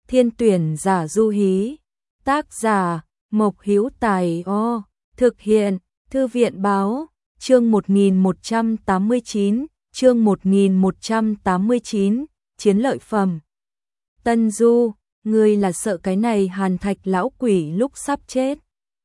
Thiên tuyển giả du hí. Tác giả Mộc Hữu Tài. Thực hiện Thư viện báo. Chương 1189, chương 1189, chiến lợi phẩm. Tân Du, ngươi là sợ cái này Hàn Thạch lão quỷ lúc sắp chết.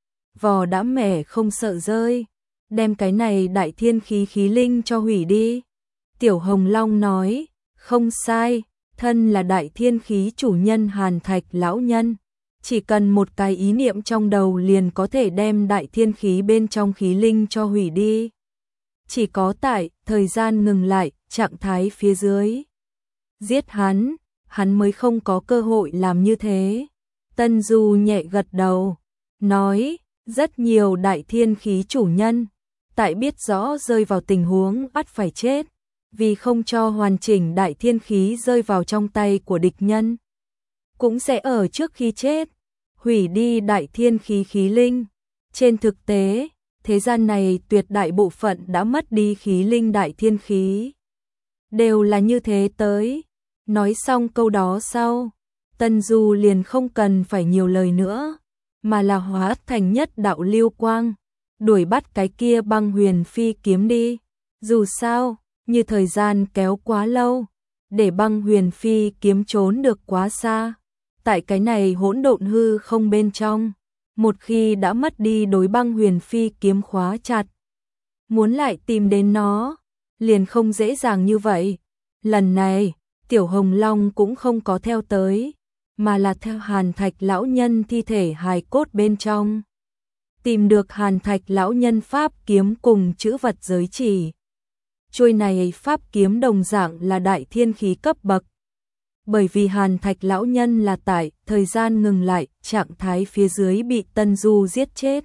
Vò đã mẻ không sợ rơi, đem cái này đại thiên khí khí linh cho hủy đi. Tiểu Hồng Long nói, không sai, thân là đại thiên khí chủ nhân Hàn Thạch lão nhân. Chỉ cần một cái ý niệm trong đầu liền có thể đem đại thiên khí bên trong khí linh cho hủy đi. Chỉ có tại thời gian ngừng lại, trạng thái phía dưới. Giết hắn mới không có cơ hội làm như thế. Tân Du nhẹ gật đầu, nói, rất nhiều đại thiên khí chủ nhân, tại biết rõ rơi vào tình huống ắt phải chết, vì không cho hoàn chỉnh đại thiên khí rơi vào trong tay của địch nhân, cũng sẽ ở trước khi chết hủy đi đại thiên khí khí linh. Trên thực tế, thế gian này tuyệt đại bộ phận đã mất đi khí linh đại thiên khí. Đều là như thế tới. Nói xong câu đó sau, Tân Du liền không cần phải nhiều lời nữa, mà là hóa thành nhất đạo lưu quang, đuổi bắt cái kia Băng Huyền Phi kiếm đi. Dù sao, như thời gian kéo quá lâu, để Băng Huyền Phi kiếm trốn được quá xa. Tại cái này hỗn độn hư không bên trong, một khi đã mất đi đối Băng Huyền Phi kiếm khóa chặt, muốn lại tìm đến nó, liền không dễ dàng như vậy. Lần này, Tiểu Hồng Long cũng không có theo tới, mà là theo Hàn Thạch lão nhân thi thể hài cốt bên trong. Tìm được Hàn Thạch lão nhân pháp kiếm cùng chữ vật giới chỉ. Chuôi này pháp kiếm đồng dạng là đại thiên khí cấp bậc. Bởi vì Hàn Thạch lão nhân là tại thời gian ngừng lại, trạng thái phía dưới bị Tân Du giết chết.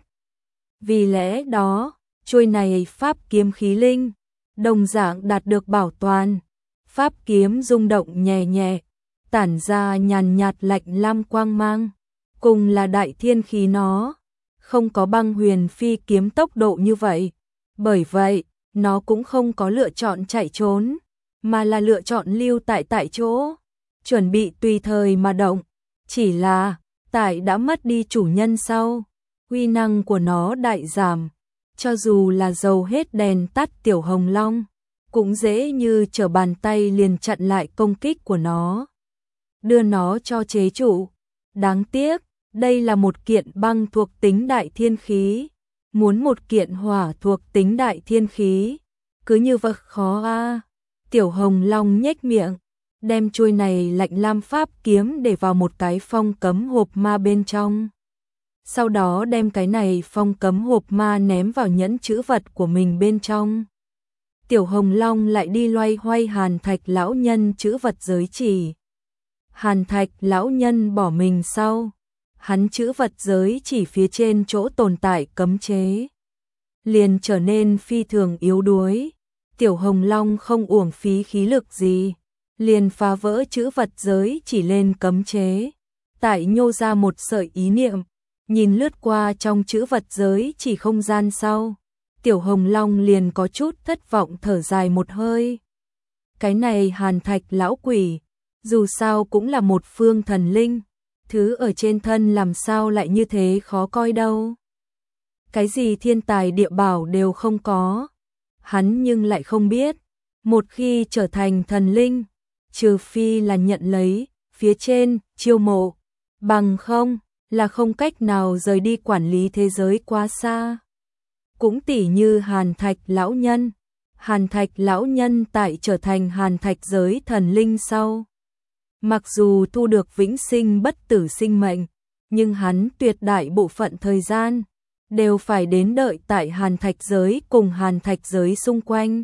Vì lẽ đó, chuôi này pháp kiếm khí linh đồng dạng đạt được bảo toàn. Pháp kiếm rung động nhẹ nhẹ, tản ra nhàn nhạt lạnh lam quang mang, cùng là đại thiên khí nó không có Băng Huyền Phi kiếm tốc độ như vậy. Bởi vậy, nó cũng không có lựa chọn chạy trốn, mà là lựa chọn lưu tại chỗ, chuẩn bị tùy thời mà động. Chỉ là, tại đã mất đi chủ nhân sau, uy năng của nó đại giảm, cho dù là dầu hết đèn tắt Tiểu Hồng Long, cũng dễ như trở bàn tay liền chặn lại công kích của nó, đưa nó cho chế trụ. Đáng tiếc, đây là một kiện băng thuộc tính đại thiên khí, muốn một kiện hỏa thuộc tính đại thiên khí, cứ như vậy khó a. Tiểu Hồng Long nhếch miệng, đem chuôi này lạnh lam pháp kiếm để vào một cái phong cấm hộp ma bên trong. Sau đó đem cái này phong cấm hộp ma ném vào nhẫn chữ vật của mình bên trong. Tiểu Hồng Long lại đi loay hoay Hàn Thạch lão nhân chữ vật giới chỉ. Hàn Thạch lão nhân bỏ mình sau, hắn chữ vật giới chỉ phía trên chỗ tồn tại cấm chế liền trở nên phi thường yếu đuối. Tiểu Hồng Long không uổng phí khí lực gì, liền phá vỡ chữ vật giới chỉ lên cấm chế, tại nhô ra một sợi ý niệm, nhìn lướt qua trong chữ vật giới chỉ không gian sau, Tiểu Hồng Long liền có chút thất vọng thở dài một hơi. Cái này Hàn Thạch lão quỷ, dù sao cũng là một phương thần linh, thứ ở trên thân làm sao lại như thế khó coi đâu. Cái gì thiên tài địa bảo đều không có, hắn nhưng lại không biết, một khi trở thành thần linh, trừ phi là nhận lấy phía trên chiêu mộ, bằng không là không cách nào rời đi quản lý thế giới quá xa. Cũng tỉ như Hàn Thạch lão nhân, Hàn Thạch lão nhân tại trở thành Hàn Thạch giới thần linh sau, mặc dù thu được vĩnh sinh bất tử sinh mệnh, nhưng hắn tuyệt đại bộ phận thời gian đều phải đến đợi tại Hàn Thạch giới cùng Hàn Thạch giới xung quanh.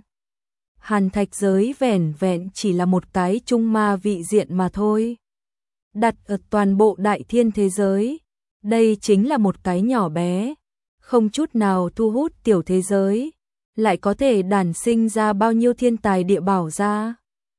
Hàn Thạch giới vẻn vẹn chỉ là một cái trung ma vị diện mà thôi. Đặt ở toàn bộ đại thiên thế giới, đây chính là một cái nhỏ bé, không chút nào thu hút tiểu thế giới, lại có thể đản sinh ra bao nhiêu thiên tài địa bảo ra.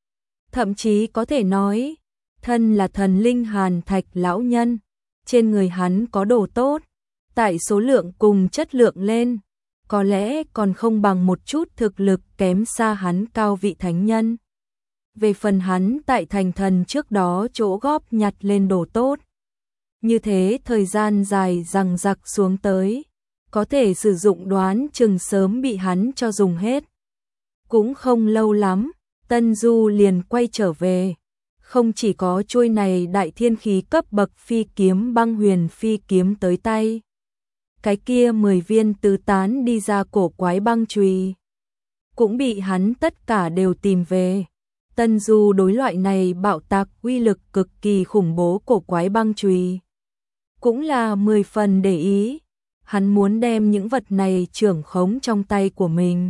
Thậm chí có thể nói, thân là thần linh Hàn Thạch lão nhân, trên người hắn có đồ tốt, tại số lượng cùng chất lượng lên, có lẽ còn không bằng một chút thực lực kém xa hắn cao vị thánh nhân. về phần hắn tại thành thần trước đó chỗ góp nhặt lên đồ tốt. Như thế thời gian dài dằng dặc xuống tới, có thể sử dụng đoán chừng sớm bị hắn cho dùng hết. Cũng không lâu lắm, Tân Du liền quay trở về. Không chỉ có chuôi này đại thiên khí cấp bậc phi kiếm băng huyền phi kiếm tới tay. Cái kia 10 viên tứ tán đi ra cổ quái băng chùy cũng bị hắn tất cả đều tìm về. Tân Du đối loại này bạo tạc uy lực cực kỳ khủng bố cổ quái băng chùy cũng là 10 phần để ý. Hắn muốn đem những vật này trưởng khống trong tay của mình.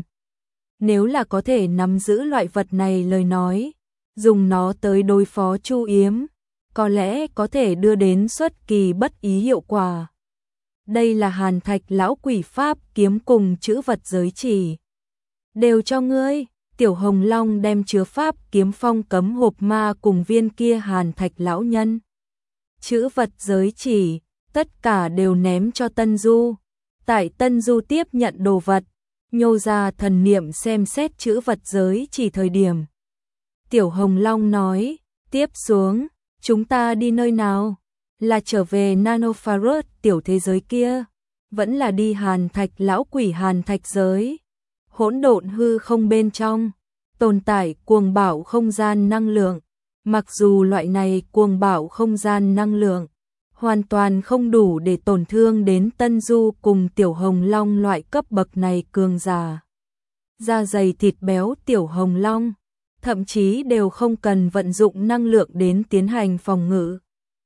Nếu là có thể nắm giữ loại vật này lời nói, dùng nó tới đối phó Chu Yếm, có lẽ có thể đưa đến xuất kỳ bất ý hiệu quả. Đây là Hàn Thạch lão quỷ pháp kiếm cùng chữ vật giới chỉ. Đều cho ngươi. Tiểu Hồng Long đem chứa pháp kiếm phong cấm hộp ma cùng viên kia Hàn Thạch lão nhân. Chữ vật giới chỉ, tất cả đều ném cho Tân Du. Tại Tân Du tiếp nhận đồ vật, nhô ra thần niệm xem xét chữ vật giới chỉ thời điểm. Tiểu Hồng Long nói, tiếp xuống, chúng ta đi nơi nào? Là trở về Nanopharaoth tiểu thế giới kia, vẫn là đi Hàn Thạch lão quỷ Hàn Thạch giới. Hỗn độn hư không bên trong, tồn tại cuồng bạo không gian năng lượng. Mặc dù loại này cuồng bạo không gian năng lượng hoàn toàn không đủ để tổn thương đến Tân Du cùng Tiểu Hồng Long loại cấp bậc này cường giả. Da dày thịt béo Tiểu Hồng Long, thậm chí đều không cần vận dụng năng lượng đến tiến hành phòng ngự.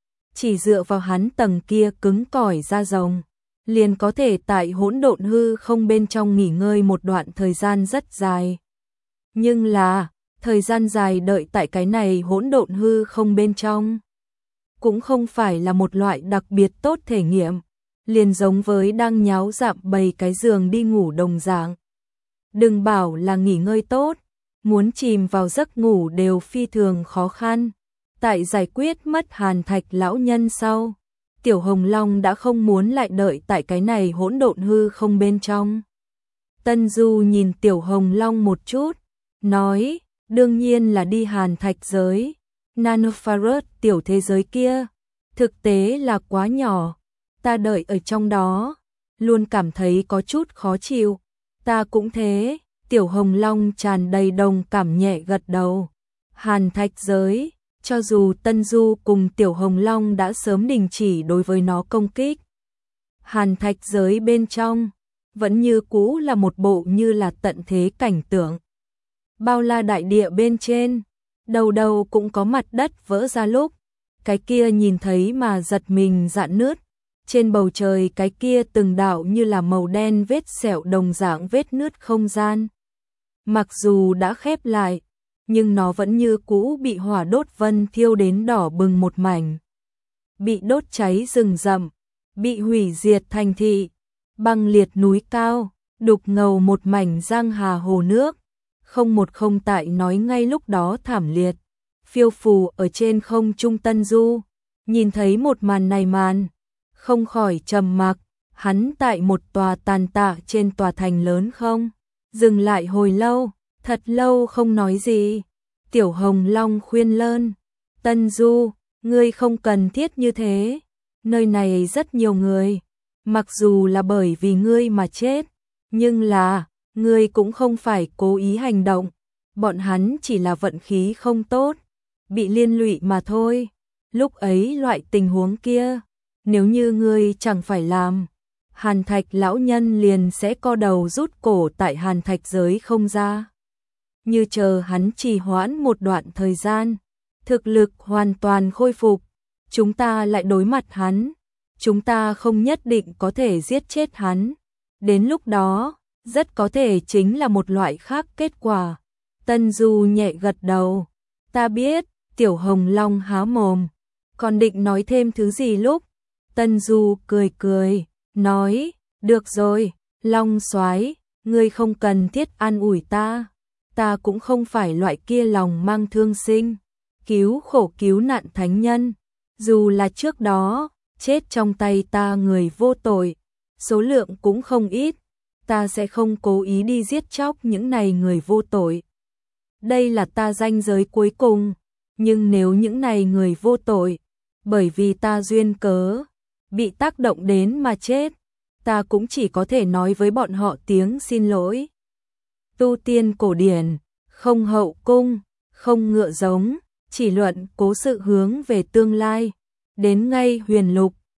Chỉ dựa vào hắn tầng kia cứng cỏi da rồng, liền có thể tại hỗn độn hư không bên trong nghỉ ngơi một đoạn thời gian rất dài. Nhưng là, thời gian dài đợi tại cái này hỗn độn hư không bên trong, cũng không phải là một loại đặc biệt tốt thể nghiệm, liền giống với đang nháo dạm bầy cái giường đi ngủ đồng dạng. Đừng bảo là nghỉ ngơi tốt, muốn chìm vào giấc ngủ đều phi thường khó khăn. Tại giải quyết mất Hàn Thạch lão nhân sau, Tiểu Hồng Long đã không muốn lại đợi tại cái này hỗn độn hư không bên trong. Tân Du nhìn Tiểu Hồng Long một chút, nói, đương nhiên là đi Hàn Thạch giới. Nanopharaoth tiểu thế giới kia, thực tế là quá nhỏ. Ta đợi ở trong đó, luôn cảm thấy có chút khó chịu. Ta cũng thế. Tiểu Hồng Long tràn đầy đồng cảm nhẹ gật đầu. Hàn Thạch giới, cho dù Tân Du cùng Tiểu Hồng Long đã sớm đình chỉ đối với nó công kích, Hàn Thạch giới bên trong vẫn như cũ là một bộ như là tận thế cảnh tượng. Bao la đại địa bên trên, đầu đầu cũng có mặt đất vỡ ra lúc, cái kia nhìn thấy mà giật mình rạn nứt. Trên bầu trời cái kia từng đạo như là màu đen vết sẹo đồng dạng vết nứt không gian. Mặc dù đã khép lại, nhưng nó vẫn như cũ bị hỏa đốt vân thiêu đến đỏ bừng một mảnh. Bị đốt cháy rừng rậm, bị hủy diệt thành thị, băng liệt núi cao, đục ngầu một mảnh giang hà hồ nước. Không một không tại nói ngay lúc đó thảm liệt. Phiêu phù ở trên không trung Tân Du, nhìn thấy một màn này không khỏi trầm mặc. Hắn tại một tòa tàn tạ trên tòa thành lớn không dừng lại hồi lâu, thật lâu không nói gì. Tiểu Hồng Long khuyên lơn, Tân Du, ngươi không cần thiết như thế. Nơi này rất nhiều người, mặc dù là bởi vì ngươi mà chết, nhưng là ngươi cũng không phải cố ý hành động. Bọn hắn chỉ là vận khí không tốt, bị liên lụy mà thôi. Lúc ấy loại tình huống kia, nếu như ngươi chẳng phải làm, Hàn Thạch lão nhân liền sẽ co đầu rút cổ tại Hàn Thạch giới không ra. Như chờ hắn trì hoãn một đoạn thời gian, thực lực hoàn toàn khôi phục, chúng ta lại đối mặt hắn, chúng ta không nhất định có thể giết chết hắn. Đến lúc đó, rất có thể chính là một loại khác kết quả. Tân Du nhẹ gật đầu, ta biết. Tiểu Hồng Long há mồm, còn định nói thêm thứ gì lúc Tân Du cười cười, nói, được rồi, Long soái, ngươi không cần thiết an ủi ta cũng không phải loại kia lòng mang thương sinh, cứu khổ cứu nạn thánh nhân, dù là trước đó, chết trong tay ta người vô tội, số lượng cũng không ít, ta sẽ không cố ý đi giết chóc những này người vô tội. Đây là ta ranh giới cuối cùng, nhưng nếu những này người vô tội, bởi vì ta duyên cớ, bị tác động đến mà chết, ta cũng chỉ có thể nói với bọn họ tiếng xin lỗi. Tu tiên cổ điển, không hậu cung, không ngựa giống, chỉ luận cố sự hướng về tương lai, đến ngay huyền lục,